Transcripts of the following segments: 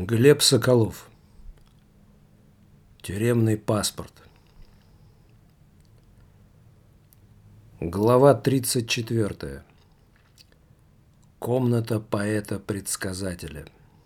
Глеб Соколов. Тюремный паспорт. Глава 34. Комната поэта-предсказателя.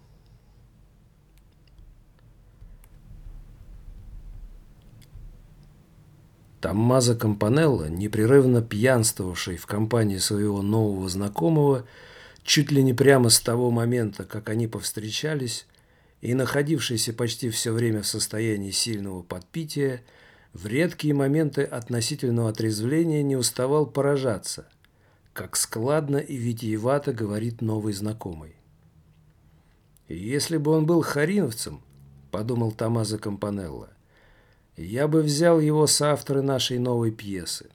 Томмазо Кампанелло, непрерывно пьянствовавший в компании своего нового знакомого, чуть ли не прямо с того момента, как они повстречались, и находившийся почти все время в состоянии сильного подпития, в редкие моменты относительного отрезвления не уставал поражаться, как складно и витиевато говорит новый знакомый. «Если бы он был хариновцем, — подумал Томмазо Кампанелло, — я бы взял его соавторы нашей новой пьесы.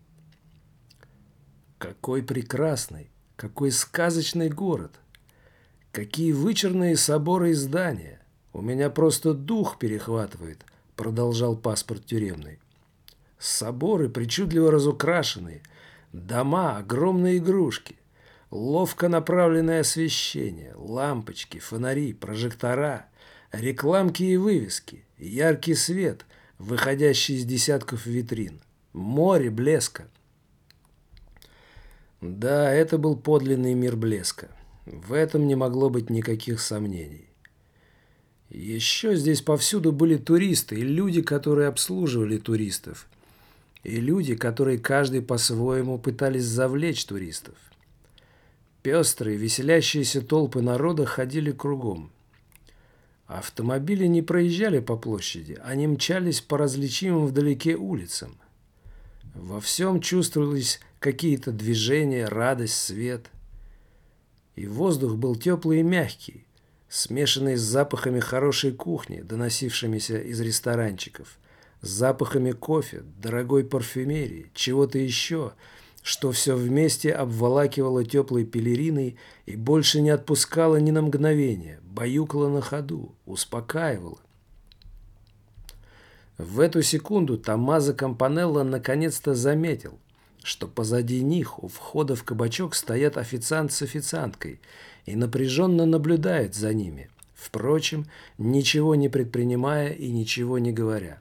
Какой прекрасный, какой сказочный город! Какие вычурные соборы и здания! У меня просто дух перехватывает, — продолжал паспорт тюремный. Соборы причудливо разукрашенные, дома, огромные игрушки, ловко направленное освещение, лампочки, фонари, прожектора, рекламки и вывески, яркий свет, выходящий из десятков витрин, море блеска. Да, это был подлинный мир блеска. В этом не могло быть никаких сомнений. Еще здесь повсюду были туристы и люди, которые обслуживали туристов, и люди, которые каждый по-своему пытались завлечь туристов. Пестрые, веселящиеся толпы народа ходили кругом. Автомобили не проезжали по площади, они мчались по различимым вдалеке улицам. Во всем чувствовались какие-то движения, радость, свет. И воздух был теплый и мягкий, смешанный с запахами хорошей кухни, доносившимися из ресторанчиков, с запахами кофе, дорогой парфюмерии, чего-то еще, что все вместе обволакивало теплой пелериной и больше не отпускало ни на мгновение, баюкало на ходу, успокаивало. В эту секунду Томмазо Кампанелло наконец-то заметил, что позади них у входа в кабачок стоят официант с официанткой и напряженно наблюдают за ними, впрочем, ничего не предпринимая и ничего не говоря.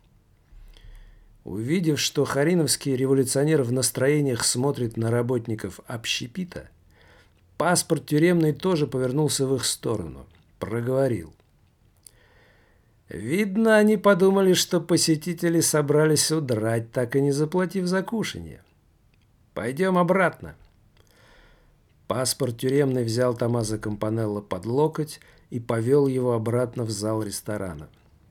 Увидев, что хариновский революционер в настроениях смотрит на работников общепита, паспорт тюремный тоже повернулся в их сторону, проговорил. Видно, они подумали, что посетители собрались удрать, так и не заплатив за кушанье. Пойдем обратно. Паспорт тюремный взял Томмазо Кампанелло под локоть и повел его обратно в зал ресторана.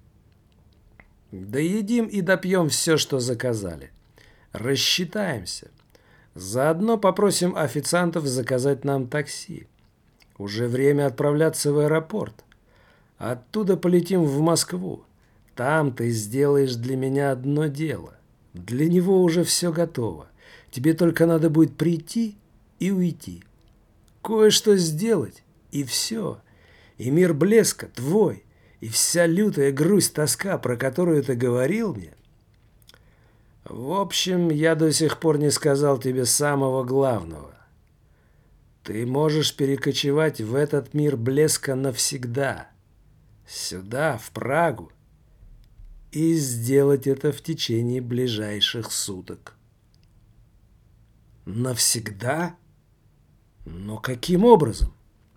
Доедим и допьем все, что заказали. Рассчитаемся. Заодно попросим официантов заказать нам такси. Уже время отправляться в аэропорт. Оттуда полетим в Москву. Там ты сделаешь для меня одно дело. Для него уже все готово. Тебе только надо будет прийти и уйти. Кое-что сделать, и все. И мир блеска твой. И вся лютая грусть, тоска, про которую ты говорил мне. В общем, я до сих пор не сказал тебе самого главного. Ты можешь перекочевать в этот мир блеска навсегда. Сюда, в Прагу. И сделать это в течение ближайших суток. Навсегда? Но каким образом?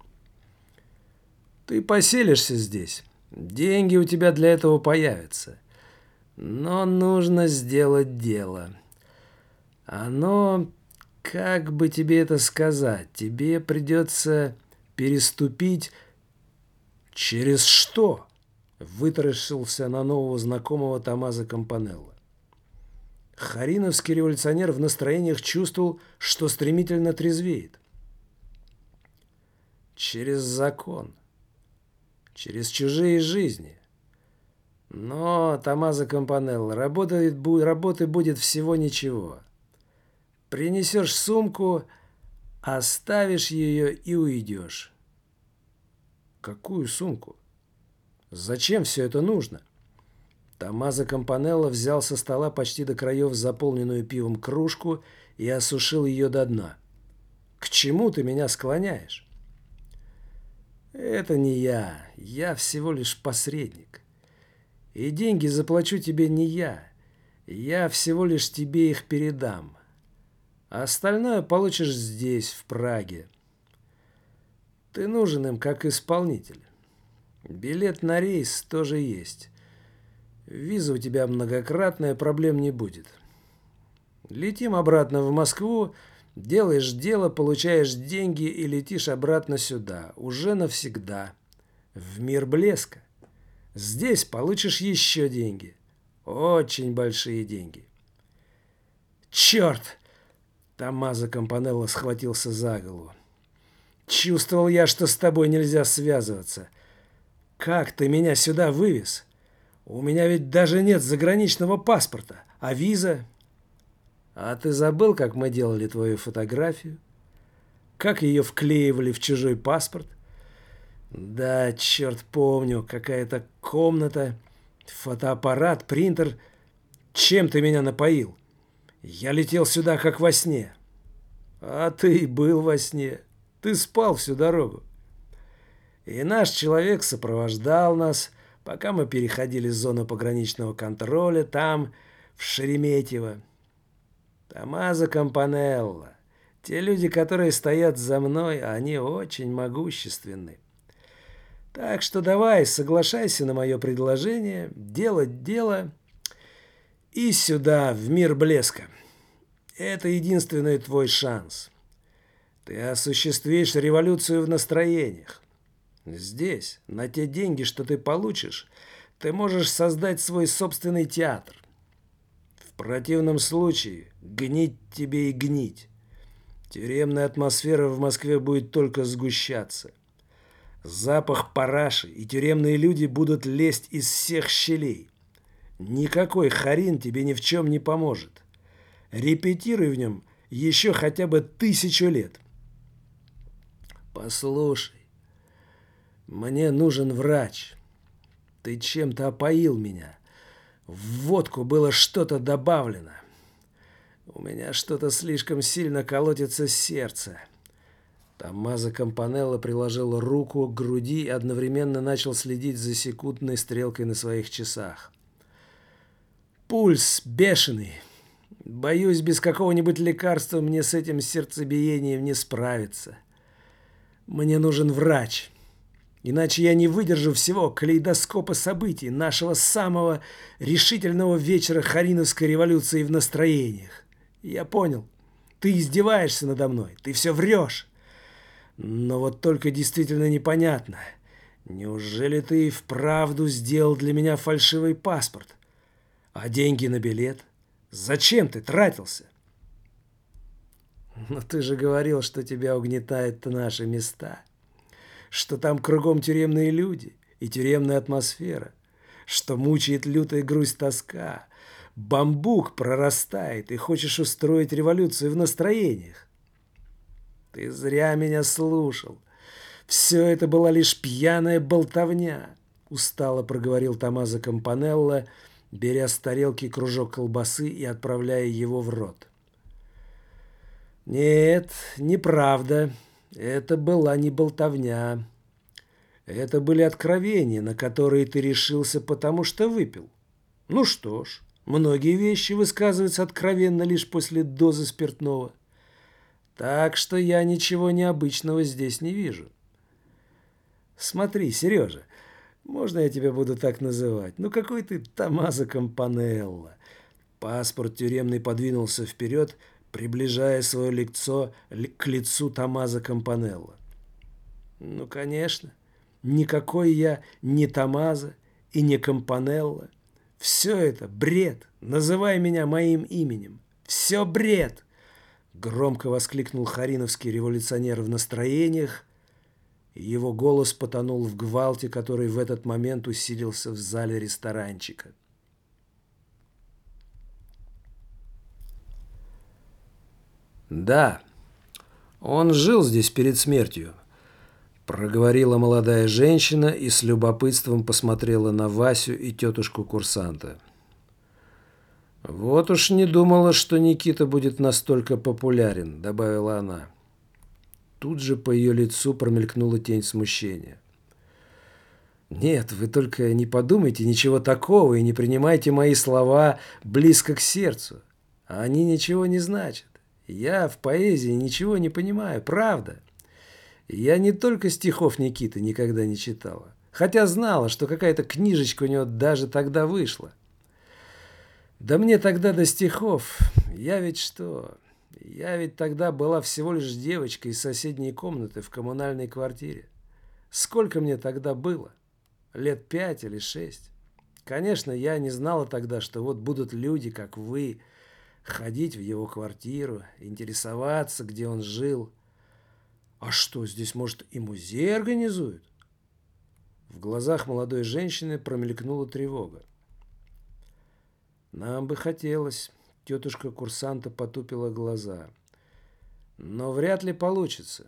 Ты поселишься здесь. Деньги у тебя для этого появятся. Но нужно сделать дело. Оно, как бы тебе это сказать, тебе придется переступить... Через что? Вытаращился на нового знакомого Томмазо Кампанелло. Хариновский революционер в настроениях чувствовал, что стремительно трезвеет. Через закон. Через чужие жизни. Но, Томмазо Кампанелло, работы будет всего ничего. Принесешь сумку, оставишь ее и уйдешь. Какую сумку? Зачем все это нужно? Томмазо Кампанелло взял со стола почти до краев заполненную пивом кружку и осушил ее до дна. К чему ты меня склоняешь? Это не я. Я всего лишь посредник. И деньги заплачу тебе не я. Я всего лишь тебе их передам. А остальное получишь здесь, в Праге. Ты нужен им как исполнитель. Билет на рейс тоже есть. Виза у тебя многократная, проблем не будет. Летим обратно в Москву, делаешь дело, получаешь деньги и летишь обратно сюда, уже навсегда, в мир блеска. Здесь получишь еще деньги. Очень большие деньги. Черт! Томмазо Кампанелло схватился за голову. Чувствовал я, что с тобой нельзя связываться. Как ты меня сюда вывез? У меня ведь даже нет заграничного паспорта, а виза... А ты забыл, как мы делали твою фотографию? Как ее вклеивали в чужой паспорт? Да, черт, помню, какая-то комната, фотоаппарат, принтер. Чем ты меня напоил? Я летел сюда, как во сне. А ты был во сне. Ты спал всю дорогу. И наш человек сопровождал нас, пока мы переходили зону пограничного контроля там, в Шереметьево. Томмазо Кампанелло. Те люди, которые стоят за мной, они очень могущественны. Так что давай, соглашайся на мое предложение, делать дело и сюда, в мир блеска. Это единственный твой шанс. Ты осуществишь революцию в настроениях. Здесь, на те деньги, что ты получишь, ты можешь создать свой собственный театр. В противном случае гнить тебе и гнить. Тюремная атмосфера в Москве будет только сгущаться. Запах параши и тюремные люди будут лезть из всех щелей. Никакой Харин тебе ни в чем не поможет. Репетируй в нем еще хотя бы 1000 лет. Послушай, мне нужен врач. Ты чем-то опоил меня. В водку было что-то добавлено. У меня что-то слишком сильно колотится сердце. Томмазо Кампанелло приложил руку к груди и одновременно начал следить за секундной стрелкой на своих часах. Пульс бешеный. Боюсь, без какого-нибудь лекарства мне с этим сердцебиением не справиться. Мне нужен врач. Иначе я не выдержу всего калейдоскопа событий нашего самого решительного вечера Хариновской революции в настроениях. Я понял. Ты издеваешься надо мной. Ты все врешь. Но вот только действительно непонятно. Неужели ты и вправду сделал для меня фальшивый паспорт? А деньги на билет? Зачем ты тратился? Но ты же говорил, что тебя угнетают наши места. Что там кругом тюремные люди и тюремная атмосфера. Что мучает лютая грусть-тоска. Бамбук прорастает, и хочешь устроить революцию в настроениях. Ты зря меня слушал. Все это была лишь пьяная болтовня, устало проговорил Томмазо Кампанелло, беря с тарелки кружок колбасы и отправляя его в рот. Нет, неправда. Это была не болтовня. Это были откровения, на которые ты решился, потому что выпил. Ну что ж, многие вещи высказываются откровенно лишь после дозы спиртного. Так что я ничего необычного здесь не вижу. Смотри, Сережа, можно я тебя буду так называть? Ну какой ты Томмазо Кампанелло? Паспорт тюремный подвинулся вперед, приближая свое лицо к лицу Томмазо Кампанелло. Ну, конечно, никакой я не Томмазо и не Кампанелло. Все это бред. Называй меня моим именем. Все бред. Громко воскликнул хариновский революционер в настроениях, и его голос потонул в гвалте, который в этот момент усилился в зале ресторанчика. «Да, он жил здесь перед смертью», — проговорила молодая женщина и с любопытством посмотрела на Васю и тетушку-курсанта. «Вот уж не думала, что Никита будет настолько популярен», — добавила она. Тут же по ее лицу промелькнула тень смущения. Нет, вы только не подумайте ничего такого и не принимайте мои слова близко к сердцу. Они ничего не значат. Я в поэзии ничего не понимаю, правда. Я не только стихов Никиты никогда не читала, хотя знала, что какая-то книжечка у него даже тогда вышла. Да мне тогда до стихов. Я ведь что? Я ведь тогда была всего лишь девочкой из соседней комнаты в коммунальной квартире. Сколько мне тогда было? Лет 5 или 6. Конечно, я не знала тогда, что вот будут люди, как вы, ходить в его квартиру, интересоваться, где он жил. А что, здесь, может, и музей организуют? В глазах молодой женщины промелькнула тревога. Нам бы хотелось. Тетушка курсанта потупила глаза. Но вряд ли получится.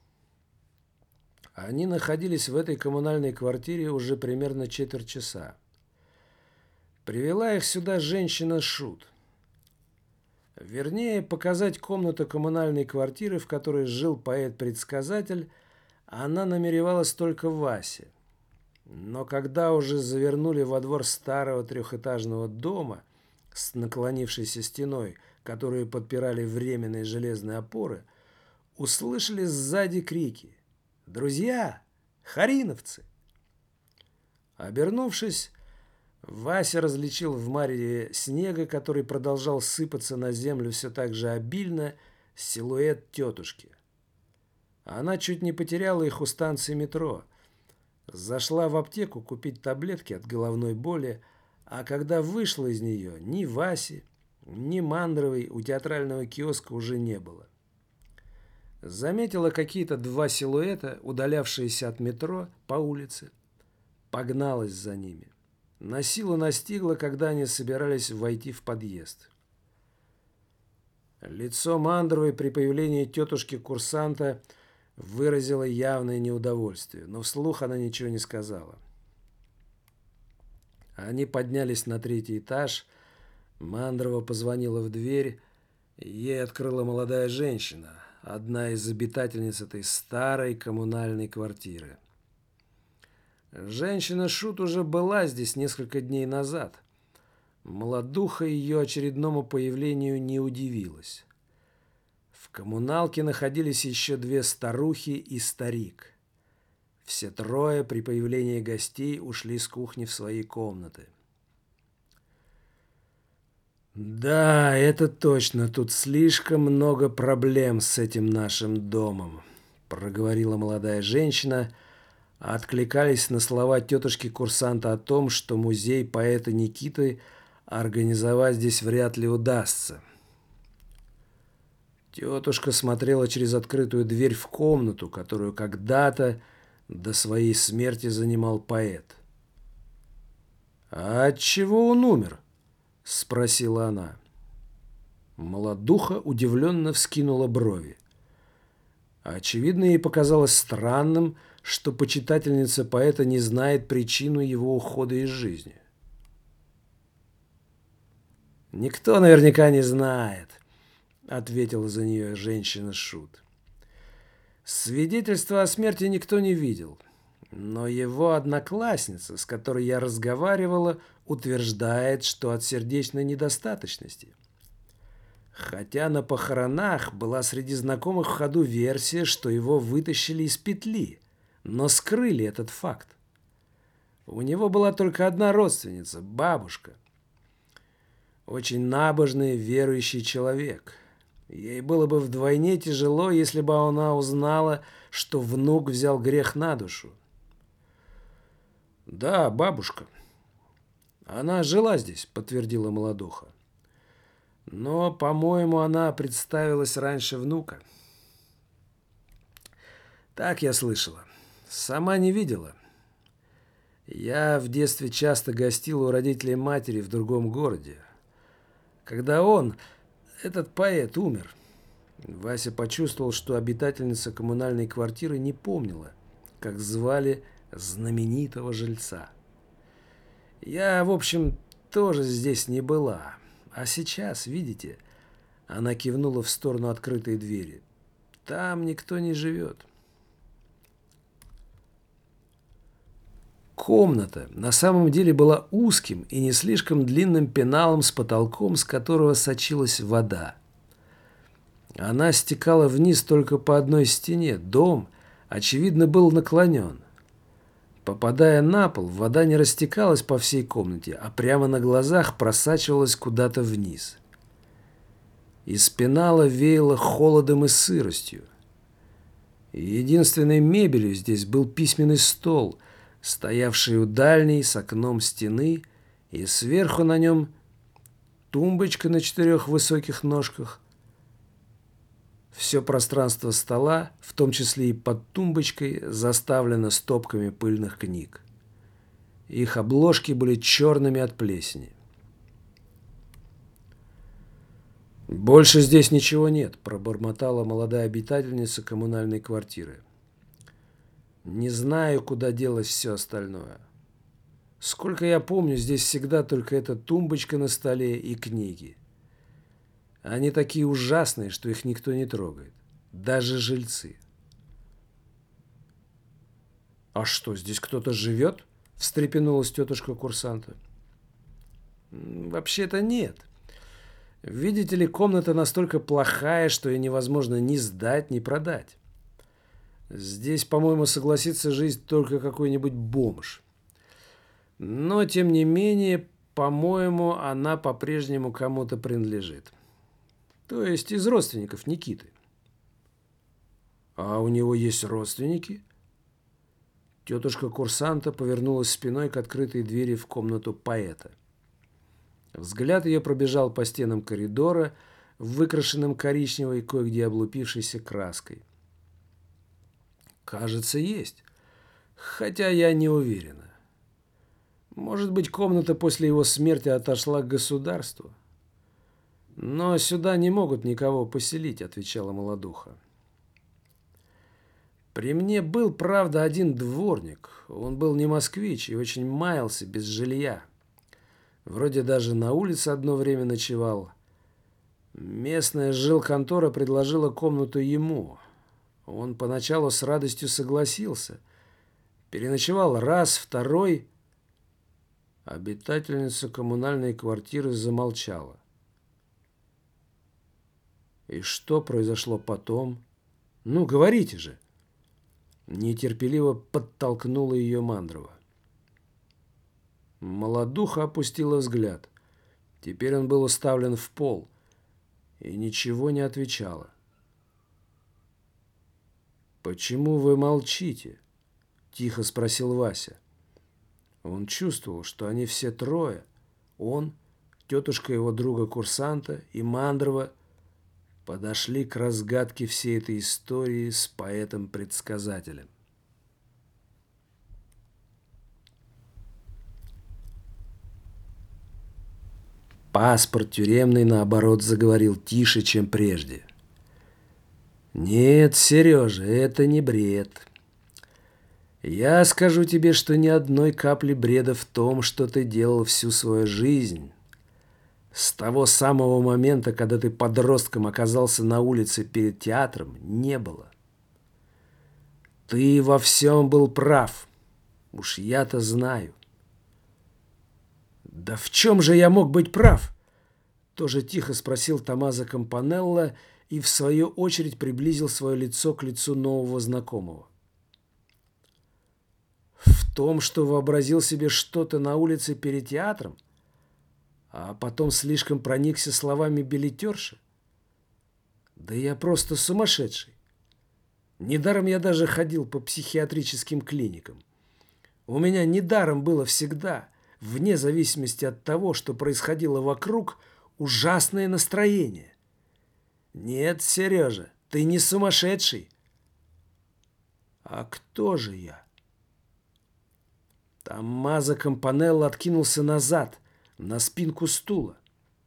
Они находились в этой коммунальной квартире уже примерно четверть часа. Привела их сюда женщина-шут. Вернее, показать комнату коммунальной квартиры, в которой жил поэт-предсказатель, она намеревалась только Васе. Но когда уже завернули во двор старого трехэтажного дома с наклонившейся стеной, которую подпирали временные железные опоры, услышали сзади крики: «Друзья! Хариновцы!» Обернувшись, Вася различил в мареве снега, который продолжал сыпаться на землю все так же обильно, силуэт тетушки. Она чуть не потеряла их у станции метро. Зашла в аптеку купить таблетки от головной боли, а когда вышла из нее, ни Васи, ни Мандровой у театрального киоска уже не было. Заметила какие-то два силуэта, удалявшиеся от метро по улице. Погналась за ними. Насилу настигла, когда они собирались войти в подъезд. Лицо Мандровой при появлении тетушки-курсанта выразило явное неудовольствие, но вслух она ничего не сказала. Они поднялись на 3-й этаж. Мандрова позвонила в дверь. Ей открыла молодая женщина, одна из обитательниц этой старой коммунальной квартиры. Женщина-шут уже была здесь несколько дней назад. Молодуха ее очередному появлению не удивилась. В коммуналке находились еще 2 старухи и старик. Все трое при появлении гостей ушли с кухни в свои комнаты. «Да, это точно, тут слишком много проблем с этим нашим домом», — проговорила молодая женщина. Откликались на слова тетушки-курсанта о том, что музей поэта Никиты организовать здесь вряд ли удастся. Тетушка смотрела через открытую дверь в комнату, которую когда-то до своей смерти занимал поэт. «А от чего он умер?» – спросила она. Молодуха удивленно вскинула брови. Очевидно, ей показалось странным, что почитательница поэта не знает причину его ухода из жизни. «Никто наверняка не знает», — ответила за нее женщина-шут. «Свидетельства о смерти никто не видел, но его одноклассница, с которой я разговаривала, утверждает, что от сердечной недостаточности. Хотя на похоронах была среди знакомых в ходу версия, что его вытащили из петли, но скрыли этот факт. У него была только одна родственница – бабушка. Очень набожный, верующий человек. Ей было бы вдвойне тяжело, если бы она узнала, что внук взял грех на душу. «Да, бабушка. Она жила здесь», – подтвердила молодуха. «Но, по-моему, она представилась раньше внука». «Так я слышала. Сама не видела. Я в детстве часто гостил у родителей матери в другом городе. Когда он, этот поэт, умер, Вася почувствовал, что обитательница коммунальной квартиры не помнила, как звали знаменитого жильца. Я, в общем, тоже здесь не была. А сейчас, видите, она кивнула в сторону открытой двери. Там никто не живет». Комната на самом деле была узким и не слишком длинным пеналом с потолком, с которого сочилась вода. Она стекала вниз только по одной стене. Дом, очевидно, был наклонен. Попадая на пол, вода не растекалась по всей комнате, а прямо на глазах просачивалась куда-то вниз. Из пенала веяло холодом и сыростью. Единственной мебелью здесь был письменный стол, стоявший у дальней с окном стены, и сверху на нем тумбочка на 4 высоких ножках. Все пространство стола, в том числе и под тумбочкой, заставлено стопками пыльных книг. Их обложки были черными от плесени. «Больше здесь ничего нет», – пробормотала молодая обитательница коммунальной квартиры. «Не знаю, куда делось все остальное. Сколько я помню, здесь всегда только эта тумбочка на столе и книги. Они такие ужасные, что их никто не трогает. Даже жильцы». «А что, здесь кто-то живет?» – встрепенулась тетушка курсанта. «Вообще-то нет. Видите ли, комната настолько плохая, что ее невозможно ни сдать, ни продать. Здесь, по-моему, согласится жить только какой-нибудь бомж. Но, тем не менее, по-моему, она по-прежнему кому-то принадлежит. То есть из родственников Никиты». «А у него есть родственники?» Тетушка курсанта повернулась спиной к открытой двери в комнату поэта. Взгляд ее пробежал по стенам коридора, выкрашенным коричневой, кое-где облупившейся краской. «Кажется, есть. Хотя я не уверена. Может быть, комната после его смерти отошла к государству. Но сюда не могут никого поселить», — отвечала молодуха. «При мне был, правда, один дворник. Он был не москвич и очень маялся без жилья. Вроде даже на улице одно время ночевал. Местная жилконтора предложила комнату ему. Он поначалу с радостью согласился. Переночевал раз, второй». Обитательница коммунальной квартиры замолчала. «И что произошло потом? Ну, говорите же!» Нетерпеливо подтолкнула ее Мандрова. Молодуха опустила взгляд. Теперь он был уставлен в пол и ничего не отвечала. «Почему вы молчите?» – тихо спросил Вася. Он чувствовал, что они все трое, он, тетушка его друга-курсанта и Мандрова, подошли к разгадке всей этой истории с поэтом-предсказателем. Паспорт тюремный, наоборот, заговорил тише, чем прежде. «Нет, Сережа, это не бред. Я скажу тебе, что ни одной капли бреда в том, что ты делал всю свою жизнь. С того самого момента, когда ты подростком оказался на улице перед театром, не было. Ты во всем был прав. Уж я-то знаю». «Да в чем же я мог быть прав?» Тоже тихо спросил Томмазо Кампанелло и в свою очередь приблизил свое лицо к лицу нового знакомого. «В том, что вообразил себе что-то на улице перед театром, а потом слишком проникся словами билетерши? Да я просто сумасшедший. Недаром я даже ходил по психиатрическим клиникам. У меня недаром было всегда, вне зависимости от того, что происходило вокруг, ужасное настроение. Нет, Сережа, ты не сумасшедший». «А кто же я?» Томмазо Кампанелло откинулся назад, на спинку стула.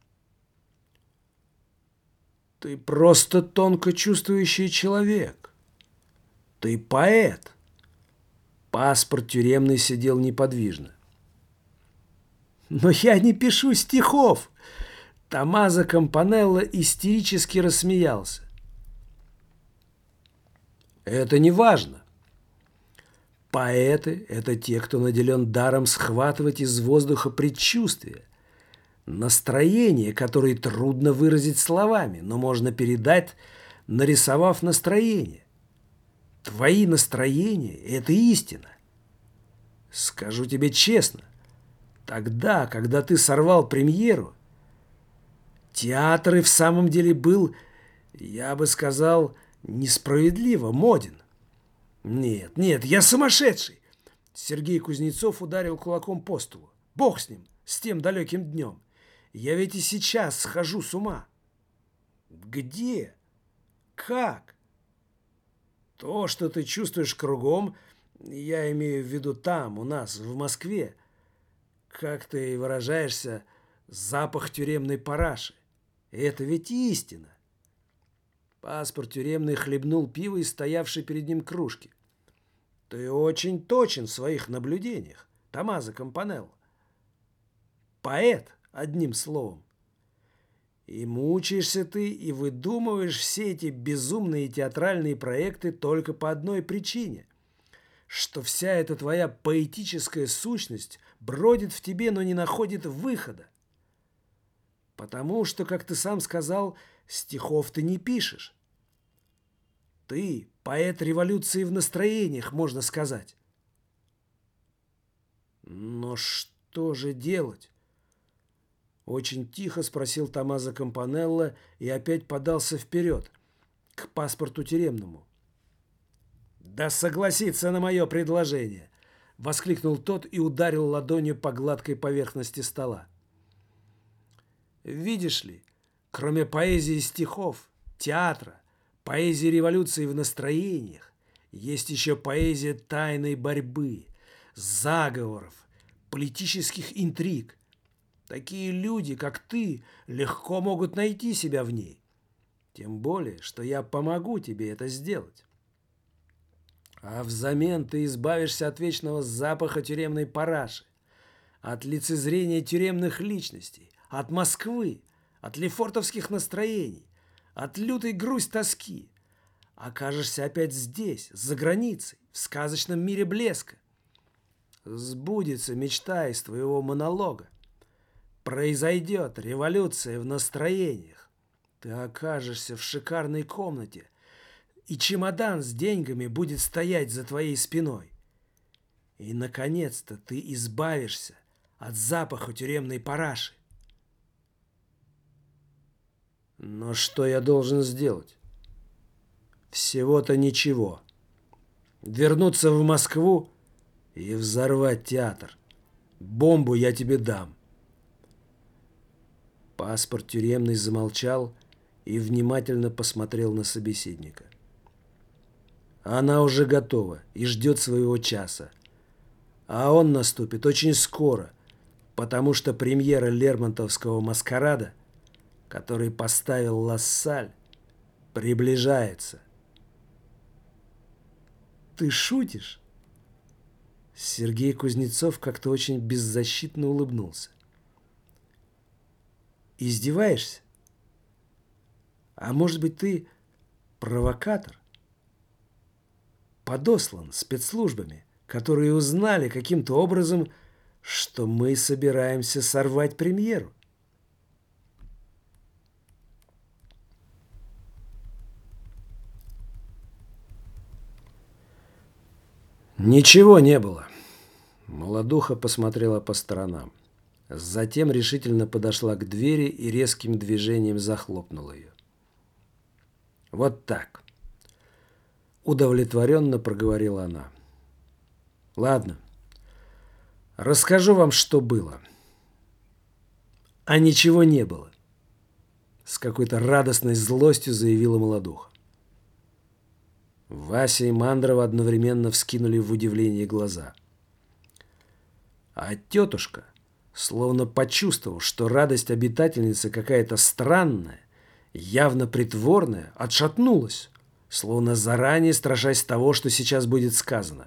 «Ты просто тонко чувствующий человек. Ты поэт». Паспорт тюремный сидел неподвижно. «Но я не пишу стихов!» Томмазо Кампанелло истерически рассмеялся. «Это не важно. Поэты – это те, кто наделен даром схватывать из воздуха предчувствия, настроения, которые трудно выразить словами, но можно передать, нарисовав настроение. Твои настроения – это истина. Скажу тебе честно, тогда, когда ты сорвал премьеру, театр и в самом деле был, я бы сказал, несправедливо моден. Нет, нет, я сумасшедший. Сергей Кузнецов ударил кулаком по столу. Бог с ним, с тем далеким днем. Я ведь и сейчас схожу с ума. Где? Как? То, что ты чувствуешь кругом, я имею в виду там, у нас, в Москве, как ты выражаешься, запах тюремной параши. Это ведь истина. Паспорт тюремный хлебнул пиво из стоявшей перед ним кружки. Ты очень точен в своих наблюдениях, Томмазо Кампанелло. Поэт, одним словом. И мучаешься ты, и выдумываешь все эти безумные театральные проекты только по одной причине, что вся эта твоя поэтическая сущность бродит в тебе, но не находит выхода. Потому что, как ты сам сказал, стихов ты не пишешь. Ты поэт революции в настроениях, можно сказать. Но что же делать? Очень тихо спросил Томмазо Кампанелло и опять подался вперед, к паспорту тюремному. «Да согласиться на мое предложение!» — воскликнул тот и ударил ладонью по гладкой поверхности стола. «Видишь ли, кроме поэзии стихов, театра, поэзии революции в настроениях, есть еще поэзия тайной борьбы, заговоров, политических интриг. Такие люди, как ты, легко могут найти себя в ней. Тем более, что я помогу тебе это сделать. А взамен ты избавишься от вечного запаха тюремной параши, от лицезрения тюремных личностей, от Москвы, от лефортовских настроений, от лютой грусть тоски. Окажешься опять здесь, за границей, в сказочном мире блеска. Сбудется мечта из твоего монолога. Произойдет революция в настроениях. Ты окажешься в шикарной комнате, и чемодан с деньгами будет стоять за твоей спиной. И, наконец-то, ты избавишься от запаха тюремной параши. Но что я должен сделать? Всего-то ничего. Вернуться в Москву и взорвать театр. Бомбу я тебе дам. Паспорт тюремный замолчал и внимательно посмотрел на собеседника. Она уже готова и ждет своего часа. А он наступит очень скоро, потому что премьера Лермонтовского «Маскарада», который поставил Лассаль, приближается. Ты шутишь? Сергей Кузнецов как-то очень беззащитно улыбнулся. Издеваешься? А может быть, ты провокатор? Подослан спецслужбами, которые узнали каким-то образом, что мы собираемся сорвать премьеру. Ничего не было. Молодуха посмотрела по сторонам. Затем решительно подошла к двери и резким движением захлопнула ее. Вот так. Удовлетворенно проговорила она. Ладно. Расскажу вам, что было. А ничего не было. С какой-то радостной злостью заявила молодуха. Вася и Мандрова одновременно вскинули в удивлении глаза. А тетушка, словно почувствовав, что радость обитательницы какая-то странная, явно притворная, отшатнулась, словно заранее страшась того, что сейчас будет сказано.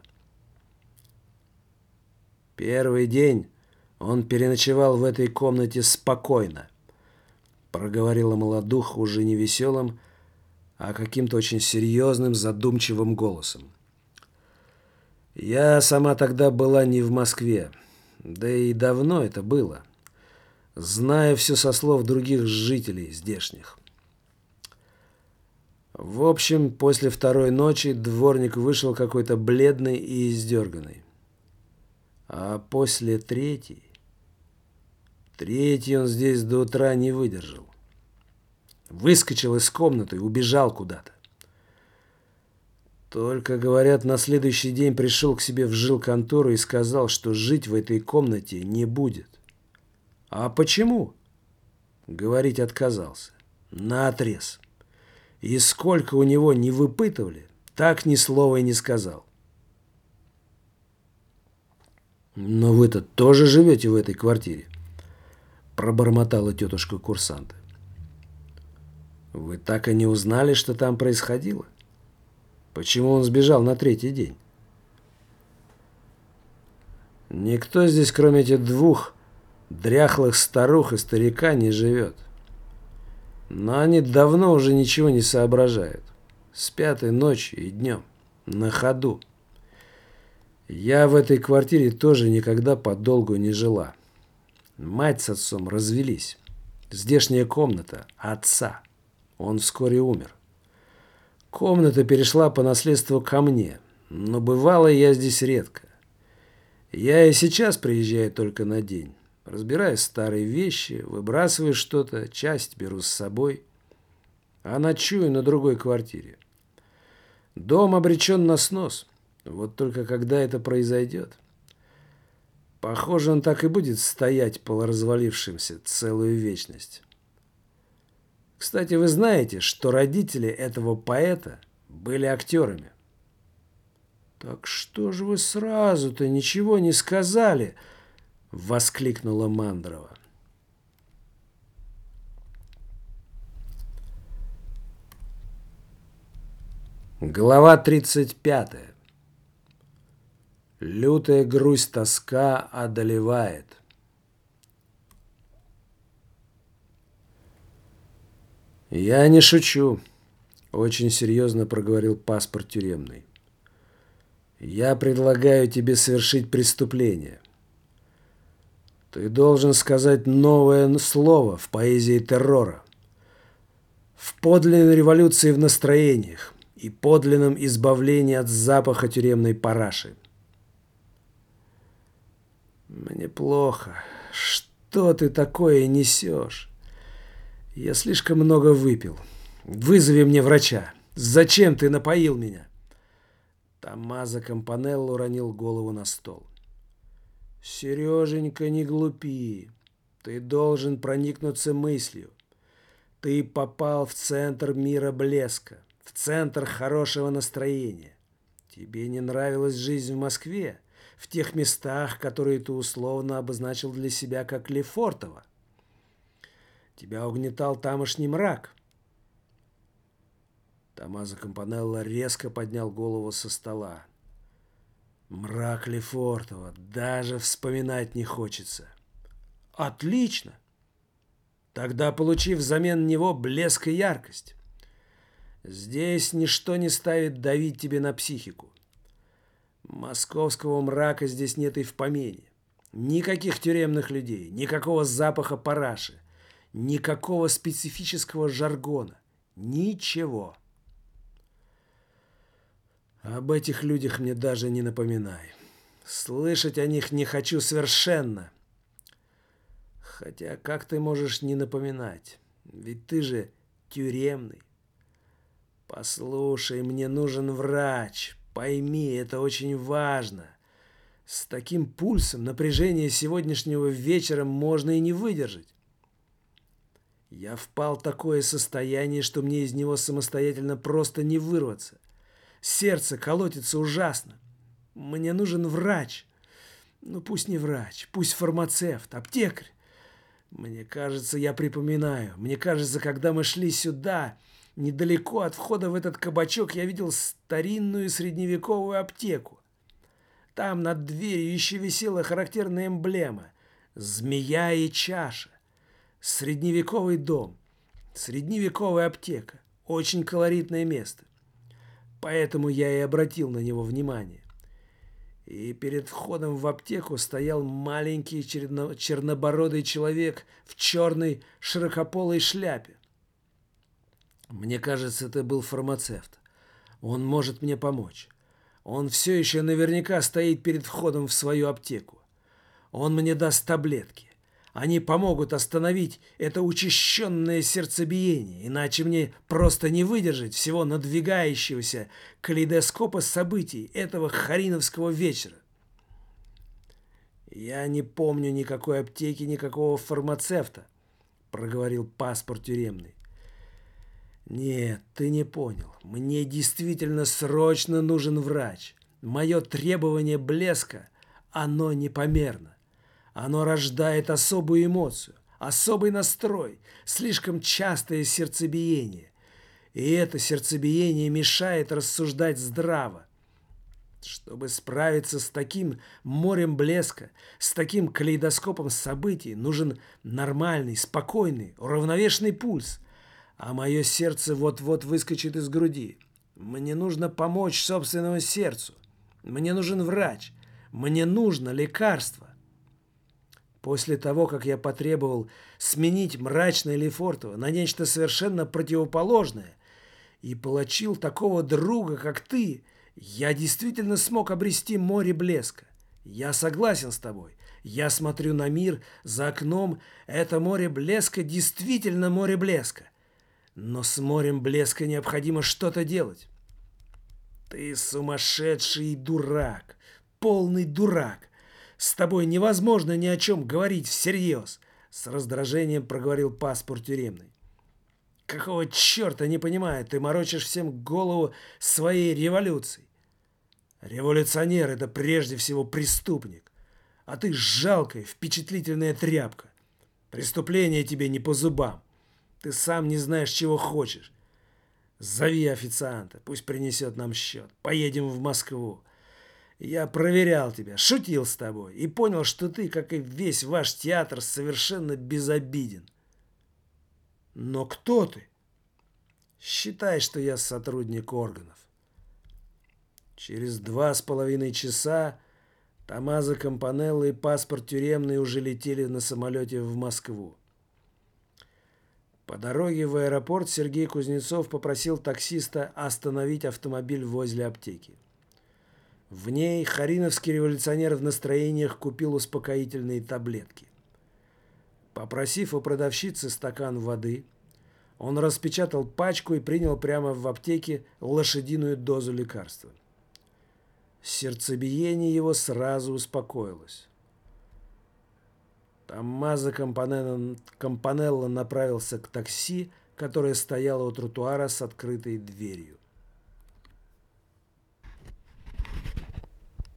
Первый день он переночевал в этой комнате спокойно, проговорила молодуха уже не веселым, а каким-то очень серьезным, задумчивым голосом. Я сама тогда была не в Москве, да и давно это было. Знаю все со слов других жителей здешних. В общем, после второй ночи дворник вышел какой-то бледный и издерганный. А после третьей он здесь до утра не выдержал. Выскочил из комнаты и убежал куда-то. Только, говорят, на следующий день пришел к себе в жилконтору и сказал, что жить в этой комнате не будет. А почему? Говорить отказался. Наотрез. И сколько у него не выпытывали, так ни слова и не сказал. «Но вы-то тоже живете в этой квартире?» Пробормотала тетушка-курсанта. «Вы так и не узнали, что там происходило? Почему он сбежал на третий день?» «Никто здесь, кроме этих двух дряхлых старух и старика, не живет. Но они давно уже ничего не соображают. Спят и ночью, и днем, на ходу. Я в этой квартире тоже никогда подолгу не жила. Мать с отцом развелись. Здешняя комната отца. Он вскоре умер. Комната перешла по наследству ко мне, но бывала я здесь редко. Я и сейчас приезжаю только на день. Разбираю старые вещи, выбрасываю что-то, часть беру с собой, а ночую на другой квартире. Дом обречен на снос. Вот только когда это произойдет? Похоже, он так и будет стоять полуразвалившимся целую вечность. Кстати, вы знаете, что родители этого поэта были актерами? «Так что же вы сразу-то ничего не сказали?» — воскликнула Мандрова. Глава 35. Лютая грусть, тоска одолевает. «Я не шучу», — очень серьезно проговорил паспорт тюремный. «Я предлагаю тебе совершить преступление. Ты должен сказать новое слово в поэзии террора, в подлинной революции в настроениях и подлинном избавлении от запаха тюремной параши». «Мне плохо. Что ты такое несешь? Я слишком много выпил. Вызови мне врача. Зачем ты напоил меня?» Томмазо Кампанелло уронил голову на стол. «Сереженька, не глупи. Ты должен проникнуться мыслью. Ты попал в центр мира блеска, в центр хорошего настроения. Тебе не нравилась жизнь в Москве, в тех местах, которые ты условно обозначил для себя как Лефортово. Тебя угнетал тамошний мрак». Томмазо Кампанелло резко поднял голову со стола. «Мрак Лефортово, даже вспоминать не хочется». «Отлично! Тогда получи взамен него блеск и яркость. Здесь ничто не ставит давить тебе на психику. Московского мрака здесь нет и в помине. Никаких тюремных людей, никакого запаха параши, никакого специфического жаргона. Ничего. Об этих людях мне даже не напоминай. Слышать о них не хочу совершенно. Хотя как ты можешь не напоминать? Ведь ты же тюремный. Послушай, мне нужен врач. Пойми, это очень важно. С таким пульсом напряжение сегодняшнего вечера можно и не выдержать. Я впал в такое состояние, что мне из него самостоятельно просто не вырваться. Сердце колотится ужасно. Мне нужен врач. Ну, пусть не врач, пусть фармацевт, аптекарь. Мне кажется, я припоминаю. Мне кажется, когда мы шли сюда, недалеко от входа в этот кабачок, я видел старинную средневековую аптеку. Там над дверью еще висела характерная эмблема — змея и чаша. Средневековый дом, средневековая аптека. Очень колоритное место. Поэтому я и обратил на него внимание. И перед входом в аптеку стоял маленький чернобородый человек в черной широкополой шляпе. Мне кажется, это был фармацевт. Он может мне помочь. Он все еще наверняка стоит перед входом в свою аптеку. Он мне даст таблетки. Они помогут остановить это учащенное сердцебиение, иначе мне просто не выдержать всего надвигающегося калейдоскопа событий этого хариновского вечера. «Я не помню никакой аптеки, никакого фармацевта», — проговорил паспорт тюремный. «Нет, ты не понял. Мне действительно срочно нужен врач. Мое требование блеска, оно непомерно. Оно рождает особую эмоцию, особый настрой, слишком частое сердцебиение. И это сердцебиение мешает рассуждать здраво. Чтобы справиться с таким морем блеска, с таким калейдоскопом событий, нужен нормальный, спокойный, уравновешенный пульс. А мое сердце вот-вот выскочит из груди. Мне нужно помочь собственному сердцу. Мне нужен врач. Мне нужно лекарство». После того, как я потребовал сменить мрачное Лефортово на нечто совершенно противоположное и получил такого друга, как ты, я действительно смог обрести море блеска. Я согласен с тобой. Я смотрю на мир за окном. Это море блеска действительно море блеска. Но с морем блеска необходимо что-то делать. Ты сумасшедший дурак. Полный дурак. С тобой невозможно ни о чем говорить всерьез, с раздражением проговорил паспорт тюремный. Какого черта, не понимаю, ты морочишь всем голову своей революцией? Революционер — это прежде всего преступник, а ты жалкая, впечатлительная тряпка. Преступление тебе не по зубам. Ты сам не знаешь, чего хочешь. Зови официанта, пусть принесет нам счет. Поедем в Москву. Я проверял тебя, шутил с тобой и понял, что ты, как и весь ваш театр, совершенно безобиден. Но кто ты? Считай, что я сотрудник органов. Через 2,5 часа Томмазо Кампанелло и паспорт тюремный уже летели на самолете в Москву. По дороге в аэропорт Сергей Кузнецов попросил таксиста остановить автомобиль возле аптеки. В ней хариновский революционер в настроениях купил успокоительные таблетки. Попросив у продавщицы стакан воды, он распечатал пачку и принял прямо в аптеке лошадиную дозу лекарства. Сердцебиение его сразу успокоилось. Томмазо Кампанелло направился к такси, которое стояло у тротуара с открытой дверью.